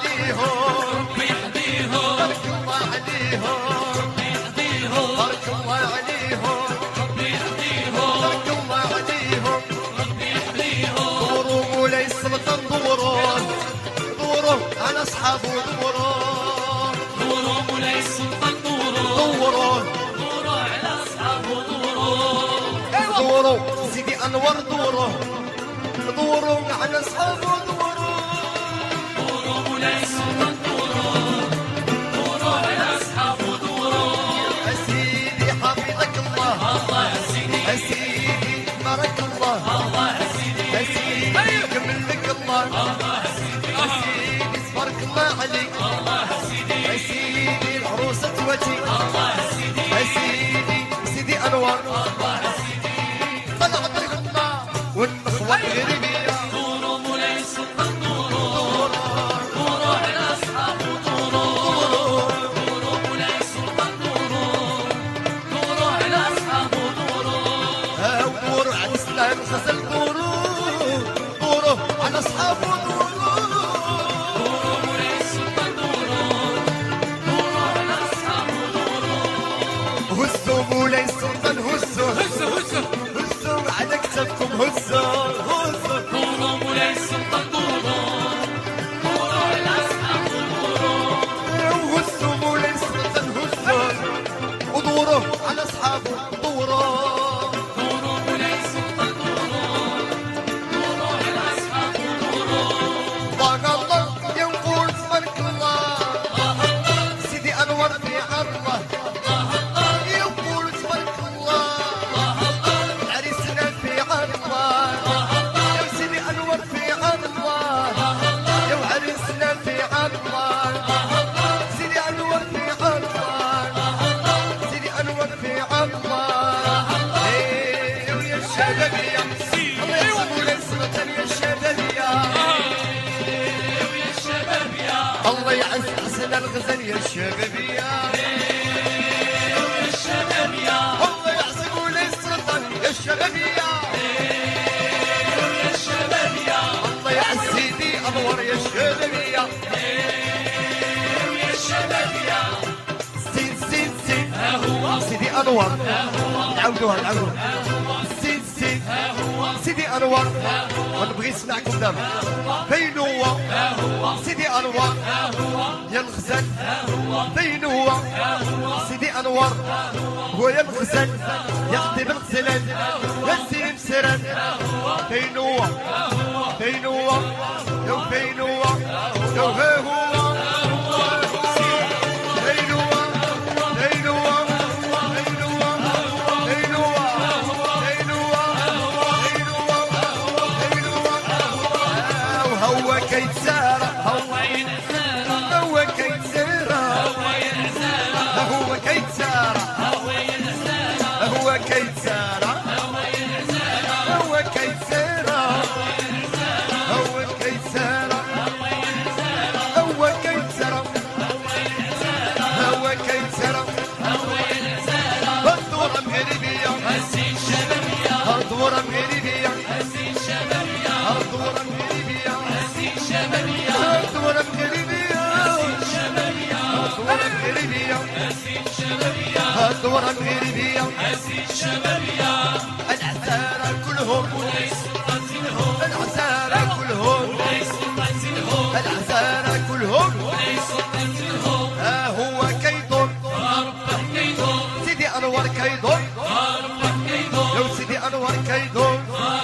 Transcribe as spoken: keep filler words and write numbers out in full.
عليهم ربي يحميهم بارك الله عليهم ربي يحميهم بارك الله عليهم ربي يحميهم بارك الله عليهم ربي يحميهم دوروا مولاي السلطان دوروا دوروا على اصحابه دوروا دوروا مولاي السلطان دوروا دوروا دوروا على اصحابه دوروا دوروا سيدي انور دوروا دوروا على اصحابه دوروا دوروا مولاي السلطان دوروا دوروا على اصحابه دوروا يا سيدي حفظك الله الله يا سيدي يا سيدي بارك الله الله يا سيدي يا سيدي يكمل لك الله الله يا سيدي يا سيدي تبارك الله عليك الله يا سيدي يا سيدي العروسة وجهي الله يا سيدي يا سيدي سيدي انور الله يا سيدي طلع بالغنى والنخوة الغريبية دوروا مولاي السلطان دوروا دوروا على اصحابه دوروا دوروا مولاي السلطان دوروا دوروا على اصحابه دوروا دوروا على الاسلام غزل دوروا دوروا على اصحابه دوروا دوروا مولاي السلطان دوروا دوروا على اصحابه دوروا هزوا مولاي السلطان هزوا هزوا هزوا هزوا على كتفكم هزوا هزوا دوروا مولاي السلطان دوروا دوروا على اصحابه دوروا هزوا مولاي السلطان هزوا ودوروا على اصحابه دوروا دوروا مولاي السلطان دوروا دوروا على اصحابه دوروا ضاق الله ينقول تبارك الله سيدي انور في الله ينقول تبارك الله عريسنا في الله يا سيدي انور في الله يا عريسنا في الله سيدي انور في الله سيدي انور في الله ايه ويا الشبابيه الله يحسبوا لي السلطان يا الشبابيه ويا الشباب يا الله يعز حسن الغزل يا الشبابيه ويا الشباب يا الله يحسبوا لي السلطان يا الشبابيه ويا الشباب يا الله يعز سيدي انور يا الشبابيه ويا الشباب يا سيد سيد سيد ها هو سيدي انور ها هو نعاودوها نعاودوها ها هو سيد سيد ها هو سيدي انور ها هو ونبغي نسمعكم دابا فين هو ها هو سيدي انور ها هو يا الغزال ها هو فين هو ها هو سيدي انور هو يا الغزال يا خطيب الغزلان يا سيدي مسران فين هو فين هو يا فين هو يا ها هو فين هو فين هو فين هو فين هو فين هو فين هو فين هو هو كيتسارى هو ينسارى هو كيتسارى هو ينسارى هو كيتسارى هو ينسارى هو كيتسارى هو ينسارى هو كيتسارى هو كيتسارى هو كيتسارى هو كيتسارى هو ينسارى هالدورة مغربية هسي الشبابية هالدورة مغربية هسي الشبابية هالدورة مغربية هسي الشبابية هالدورة مغربية الشبابية هالدورة مغربية هسي الشبابية هالدورة مغربية هسي الشبابية العسارى كلهم ليس قتلهم العسارى كلهم ليس قتلهم العسارى كلهم ليس قتلهم ها هو كيدور ربك كيدهم سيدي انور كيدور ربك كيدهم لو سيدي انور كيدور